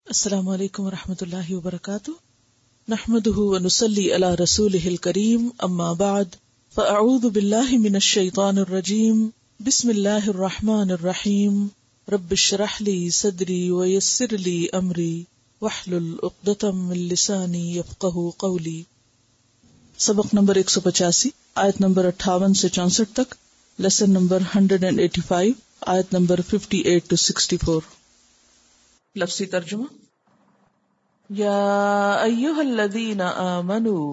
السلام علیکم ورحمۃ اللہ وبرکاتہ، نحمده ونصلی علی رسولہ الکریم، اما بعد فاعوذ باللہ من الشیطان الرجیم، بسم اللہ الرحمن الرحیم، رب اشرح لی صدری ویسر لی امری واحلل عقدۃ من لسانی یفقہوا قولی۔ سبق نمبر 185، آیت نمبر 58 سے 64 تک، لیسن نمبر 185، آیت نمبر 58 to 64۔ لفظی ترجمہ: یا ایھا الذین آمنوا،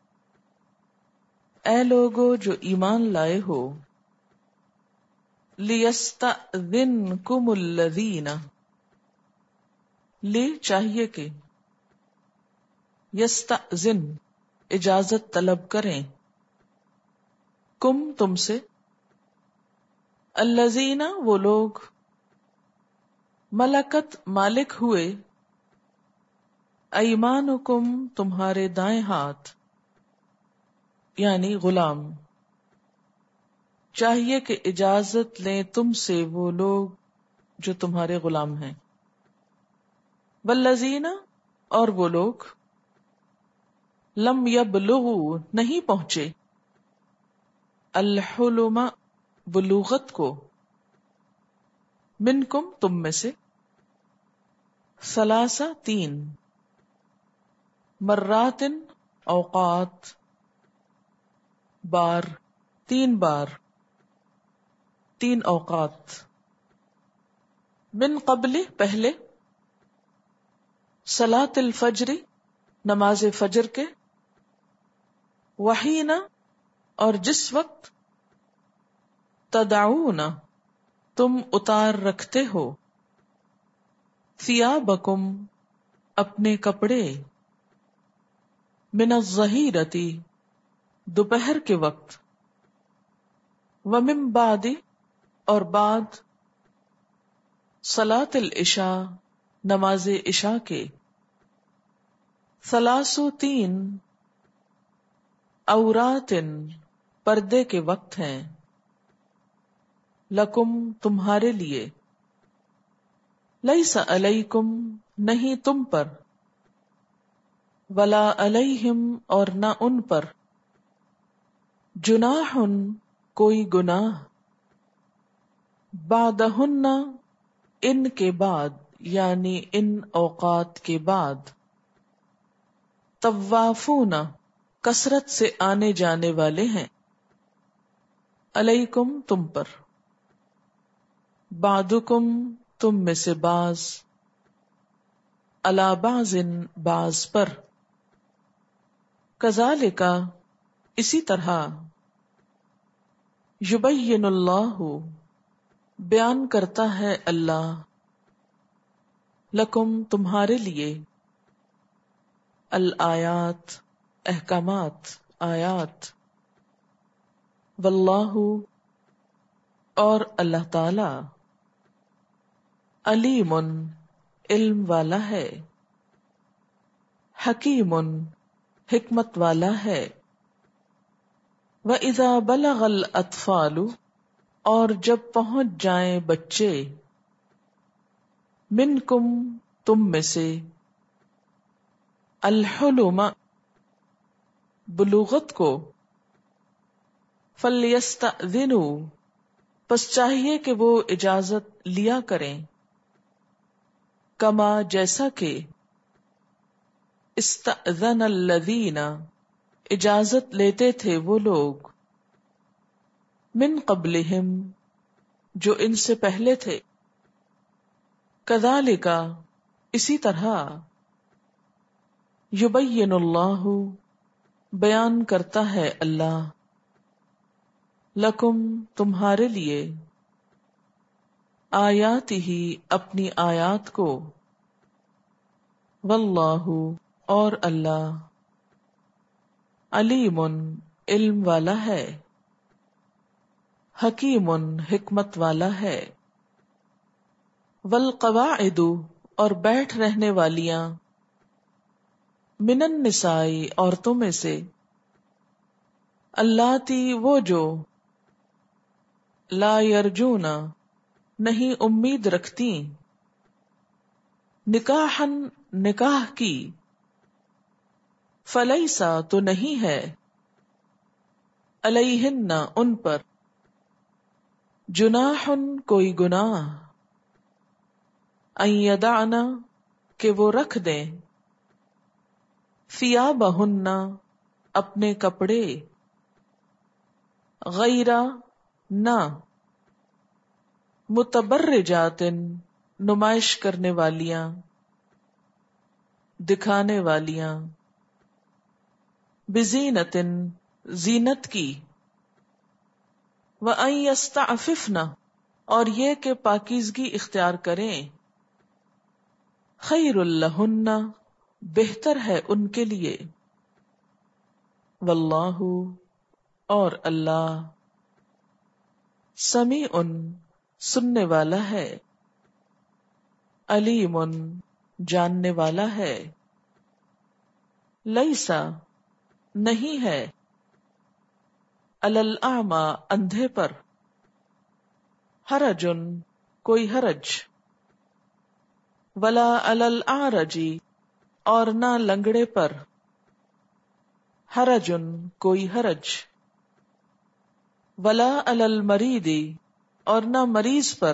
اے لوگو جو ایمان لائے ہو، لیستأذنکم الذین، لی چاہیے کہ، یستأذن اجازت طلب کریں، کم تم سے، الذین وہ لوگ، ملکت مالک ہوئے، ایمانکم تمہارے دائیں ہاتھ، یعنی غلام، چاہیے کہ اجازت لیں تم سے وہ لوگ جو تمہارے غلام ہیں، والذین اور وہ لوگ، لم یبلغوا نہیں پہنچے، الحلم بلوغت کو، منکم تم میں سے، ثلاث تین، مرات اوقات، بار تین بار، تین اوقات، من قبل پہلے، صلاۃ الفجر نماز فجر کے، وحین اور جس وقت، تدعون تم اتار رکھتے ہو، ثیابکم اپنے کپڑے، من الظہیرۃ دوپہر کے وقت، ومن بعد اور بعد، صلاۃ العشاء نماز عشاء کے، ثلاث تین، عورات پردے کے وقت ہیں، لکم تمہارے لیے، لیس علیکم نہیں تم پر، ولا علیہم اور نہ ان پر، جناح کوئی گناہ، بعدہن ان کے بعد یعنی ان اوقات کے بعد، طوافون کثرت سے آنے جانے والے ہیں، علیکم تم پر، بعدکم تم میں سے بعض، علی بعض بعض پر، کذالک اسی طرح، یبین اللہ بیان کرتا ہے اللہ، لکم تمہارے لیے، الآیات احکامات آیات، واللہ اور اللہ تعالی، علیم علم والا ہے، حکیم حکمت والا ہے، وَإِذَا بَلَغَ الْأَطْفَالُ اور جب پہنچ جائیں بچے، منکم تم میں سے، الحلم بلوغت کو، فَلْيَسْتَأْذِنُوا پس چاہیے کہ وہ اجازت لیا کریں، کما جیسا کہ، استأذن الذین اجازت لیتے تھے وہ لوگ، من قبلہم جو ان سے پہلے تھے، کذالک اسی طرح، یبین اللہ بیان کرتا ہے اللہ، لکم تمہارے لیے، آیاتہ اپنی آیات کو، واللہ اور اللہ، علیم علم والا ہے، حکیم حکمت والا ہے، والقواعد اور بیٹھ رہنے والیاں، من النساء عورتوں میں سے، اللاتی وہ جو، لا یرجون نہیں امید رکھتی، نکاحن نکاح کی، فلیسا تو نہیں ہے، علیہن ان پر، جناح کوئی گناہ، ان یدعنا کہ وہ رکھ دیں، ثیابہن اپنے کپڑے، غیر نہ، متبرجات نمائش کرنے والیاں، دکھانے والیاں، بزینت زینت کی، وَأَن يَسْتَعْفِفْنَ اور یہ کہ پاکیزگی اختیار کریں، خیر لہن بہتر ہے ان کے لیے، واللہ اور اللہ، سمیع سننے والا ہے، علیم جاننے والا ہے، لیسا نہیں ہے، علی الاعمی اندھے پر، حرج کوئی حرج، ولا علی الاعرج اور نہ لنگڑے پر، حرج کوئی حرج، ولا علی المریض اور نہ مریض پر،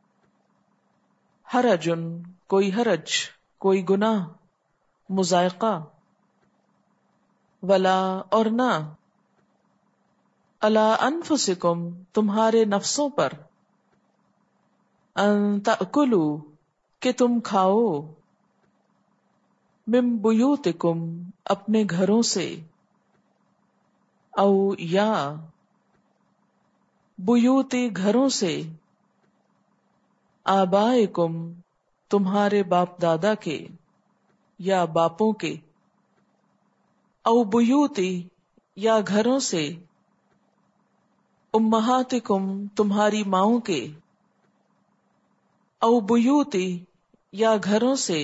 حرج کوئی حرج، کوئی گناہ، مضائقہ، ولا اور نہ، علی انفسکم تمہارے نفسوں پر، ان تأکلوا کہ تم کھاؤ، من بیوتکم اپنے گھروں سے، او یا بیوتی گھروں سے، آبائکم تمہارے باپ دادا کے یا باپوں کے، او بیوتی یا گھروں سے، امہاتکم تمہاری ماؤں کے، او بیوتی یا گھروں سے،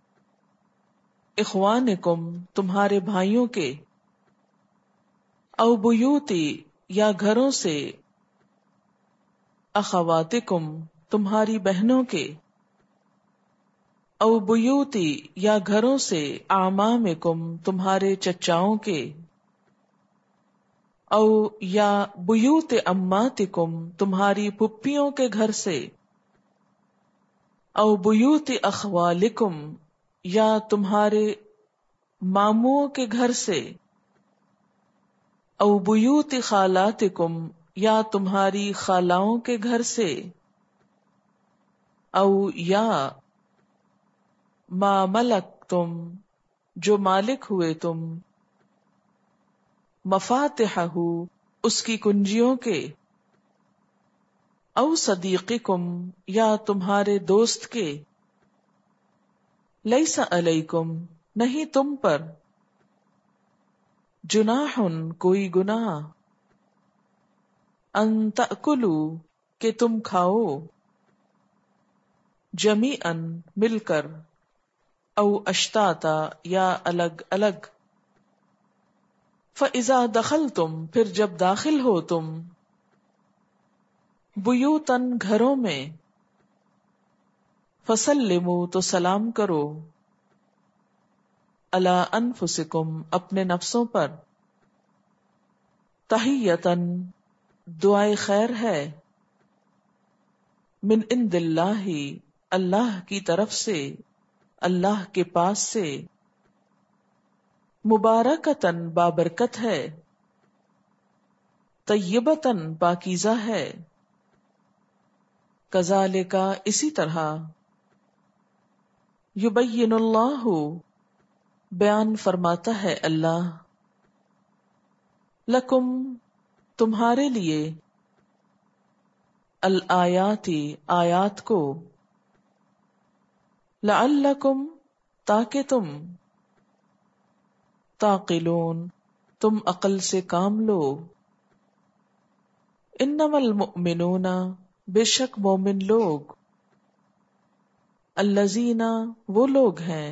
اخوانکم تمہارے بھائیوں کے، او بیوتی یا گھروں سے، اخواتکم تمہاری بہنوں کے، او بیوتی یا گھروں سے، اعمامکم تمہارے چچاؤں کے، او یا بیوت اماتکم تمہاری پھپھیوں کے گھر سے، او بیوت اخوالکم یا تمہارے ماموں کے گھر سے، او بیوت خالاتکم یا تمہاری خالاؤں کے گھر سے، او یا ما ملکتم جو مالک ہوئے تم، مفاتحہ اس کی کنجیوں کے، او صدیقکم یا تمہارے دوست کے، لیس علیکم نہیں تم پر، جناح کوئی گناہ، ان تأکلوا کہ تم کھاؤ، جمیعاً مل کر، او اشتاتا یا الگ الگ، فَإِذَا دَخَلْتُمْ پھر جب داخل ہو تم، بیوتاً گھروں میں، فَسَلِّمُوا تو سلام کرو، عَلَىٰ أَنفُسِكُمْ اپنے نفسوں پر، تحیّتاً دعائے خیر ہے، من عند اللہ اللہ کی طرف سے، اللہ کے پاس سے، مبارکتاً بابرکت ہے، طیبتاً پاکیزہ ہے، کذالک اسی طرح، یبین اللہ بیان فرماتا ہے اللہ، لکم تمہارے لیے، الآیات آیات کو، لعلکم تاکہ تم، تعقلون تم عقل سے کام لو، انما المؤمنون بے شک مومن لوگ، الذین وہ لوگ ہیں،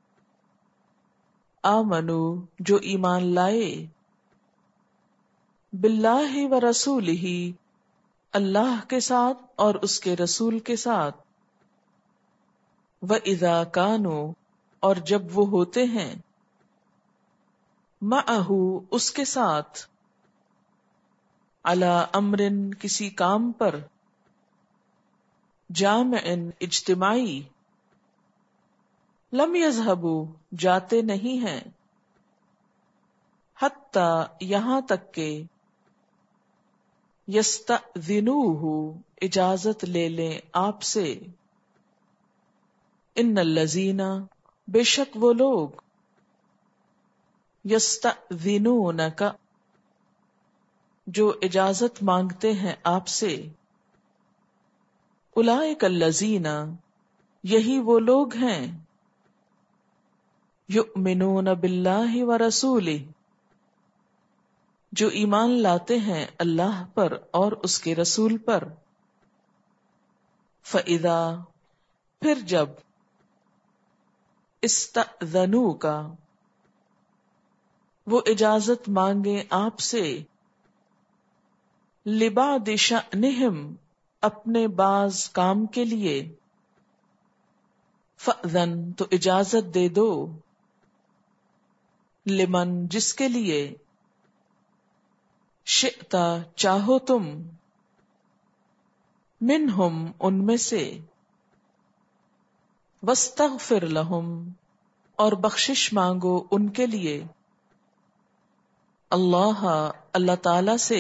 آمنو جو ایمان لائے، باللہ و رسولہ اللہ کے ساتھ اور اس کے رسول کے ساتھ، وَإِذَا كَانُوا اور جب وہ ہوتے ہیں مَعَهُ اس کے ساتھ عَلَى أَمْرٍ کسی کام پر جامع اجتماعی لم يذهبوا جاتے نہیں ہیں حتی یہاں تک کہ یستأذنوہ اجازت لے لیں آپ سے ان الذین بے شک وہ لوگ یستأذنونک جو اجازت مانگتے ہیں آپ سے اولئک الذین یہی وہ لوگ ہیں یؤمنون باللہ ورسولہ جو ایمان لاتے ہیں اللہ پر اور اس کے رسول پر فَإِذَا پھر جب استأذنوک وہ اجازت مانگے آپ سے لبعض شأنہم اپنے بعض کام کے لیے فأذن تو اجازت دے دو لمن جس کے لیے شئتا چاہو تم منہم ان میں سے واستغفر لہم اور بخشش مانگو ان کے لیے اللہ اللہ تعالی سے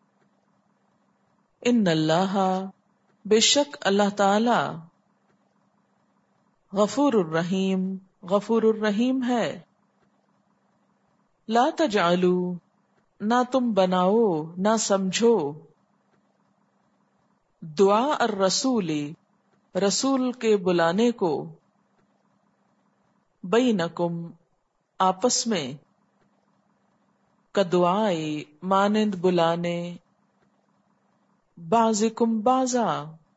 ان اللہ بے شک اللہ تعالی غفور الرحیم ہے لا تجعلوا نہ تم بناؤ نہ سمجھو دعاء الرسول رسول کے بلانے کو بینکم آپس میں کدعائے مانند بلانے بعضکم بعضا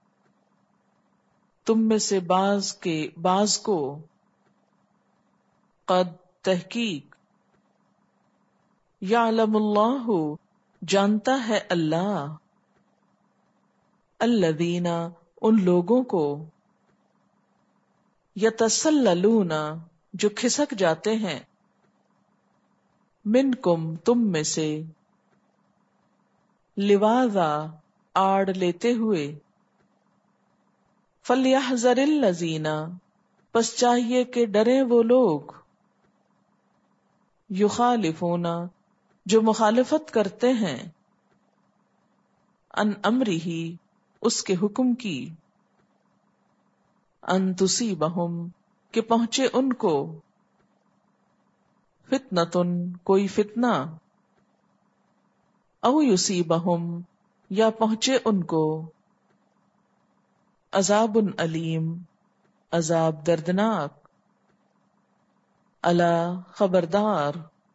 تم میں سے بعض کے بعض کو قد تحقیق یعلم اللہ جانتا ہے اللہ الذین ان لوگوں کو یتسللون جو کھسک جاتے ہیں منکم تم میں سے لواذا آڑ لیتے ہوئے فلیحذر الذین پس چاہیے کہ ڈریں وہ لوگ یخالفون جو مخالفت کرتے ہیں ان امرہ اس کے حکم کی ان تصیبہم کہ پہنچے ان کو فتنۃ کوئی فتنہ او یصیبہم یا پہنچے ان کو عذاب علیم عذاب دردناک الا خبردار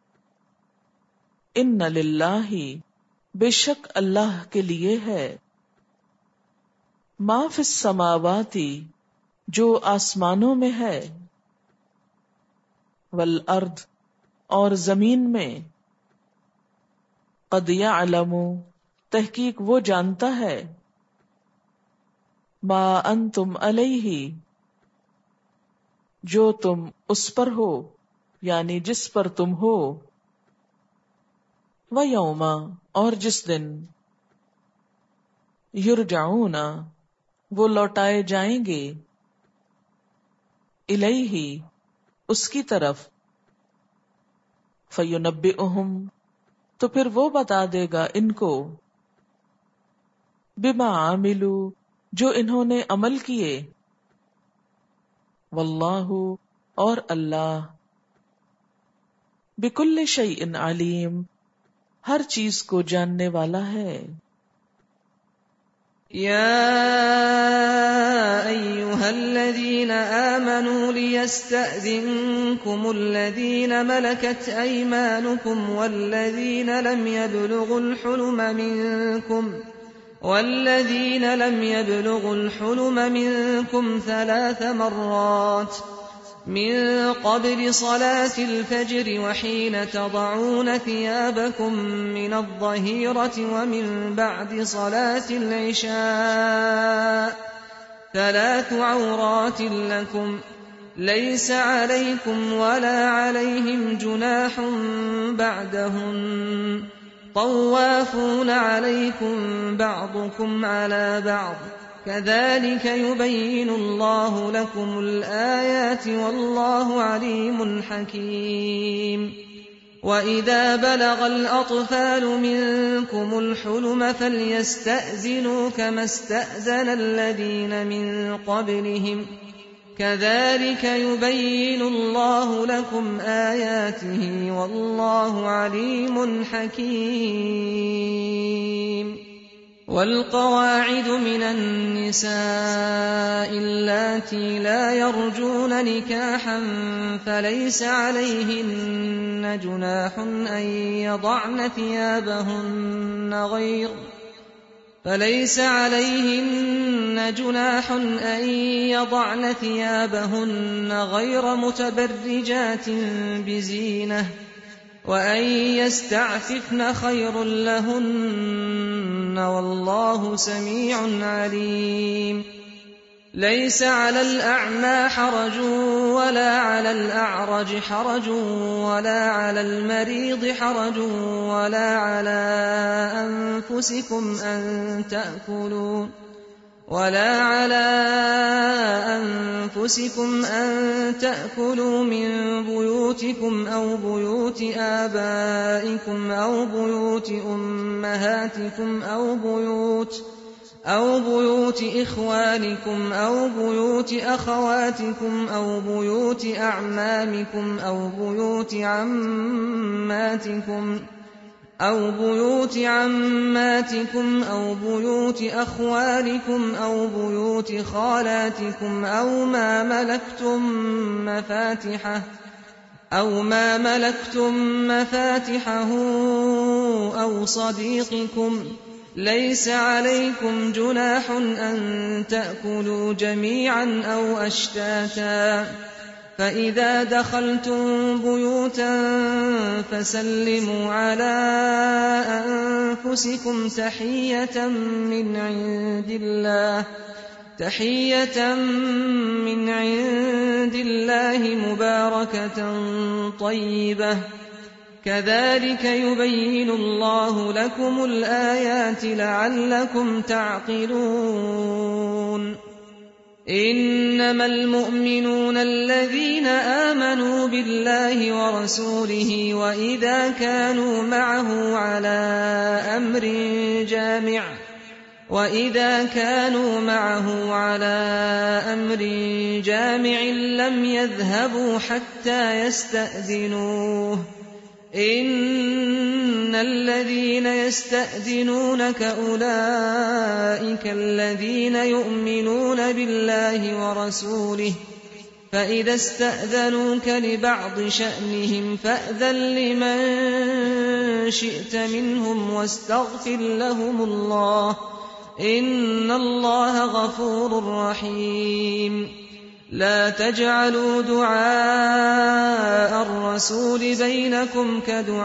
ان للہ بے شک اللہ کے لیے ہے ما فی السماوات جو آسمانوں میں ہے والارض اور زمین میں قد یعلم تحقیق وہ جانتا ہے ما انتم علیہ جو تم اس پر ہو یعنی جس پر تم ہو وَيَوْمَ اور جس دن یرجعون وہ لوٹائے جائیں گے الیہ اس کی طرف فَيُنَبِّئُهُمْ تو پھر وہ بتا دے گا ان کو بما عملوا جو انہوں نے عمل کیے واللہ اور اللہ بکل شیء علیم ہر چیز کو جاننے والا ہے یا ایھا الذین آمنوا لیستأذنکم الذین ملکت ایمانکم والذین لم يبلغوا الحلم منکم 3 مرات من قبل صلاة الفجر وحين تضعون ثيابكم من الظهيرة ومن بعد صلاة العشاء 3 عورات لكم ليس عليكم ولا عليهم جناح بعدهن طوافون عليكم بعضكم على بعض كذلك يبين الله لكم الآيات والله عليم حكيم. وإذا بلغ الأطفال منكم الحلم فليستأذنوا كما استأذن الذين من قبلهم كذلك يبين الله لكم آياته والله عليم حكيم. والقواعد من النساء اللاتي لا يرجون نكاحا فليس عليهن جناح أن يضعن ثيابهن غير متبرجات بزينة وأن يستعففن خير لهن والله سميع عليم. ليس على الأعمى حرج ولا على الأعرج حرج ولا على المريض حرج ولا على أنفسكم أن تأكلوا من بيوتكم أو بيوت آبائكم أو بيوت أمهاتكم أو بيوت إخوانكم أو بيوت أخواتكم أو بيوت أعمامكم أو بيوت عماتكم أو بيوت أخوالكم أو بيوت خالاتكم أو ما ملكتم مفاتحه أو صديقكم ليس عليكم جناح أن تأكلوا جميعا أو أشتاتا فإذا دخلتم بيوتا فسلموا على أنفسكم تحية من عند الله مباركة طيبة كذلك يبين الله لكم الآيات لعلكم تعقلون. إنما المؤمنون الذين آمنوا بالله ورسوله وإذا كانوا معه على أمر جامع لم يذهبوا حتى يستأذنوه. إن الذين يستأذنونك أولئك الذين يؤمنون بالله ورسوله فإذا استأذنوك لبعض شأنهم فأذن لمن شئت منهم واستغفر لهم الله إن الله غفور رحيم. لا تجعلوا دعاء الرسول بينكم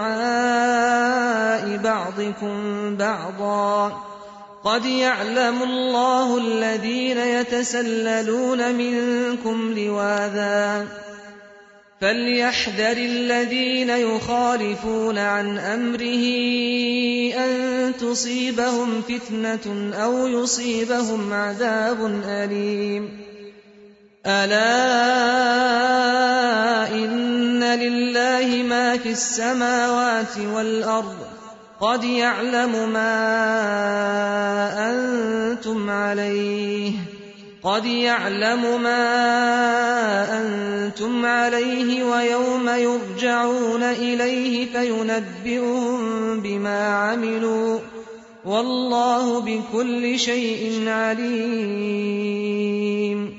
كدعاء بعضكم بعضا قد يعلم الله الذين يتسللون منكم لواذا فليحذر الذين يخالفون عن أمره أن تصيبهم فتنة أو يصيبهم عذاب أليم. ألا إن لله ما في السماوات والأرض قد يعلم ما أنتم عليه ويوم يرجعون إليه فينبئهم بما عملوا والله بكل شيء عليم.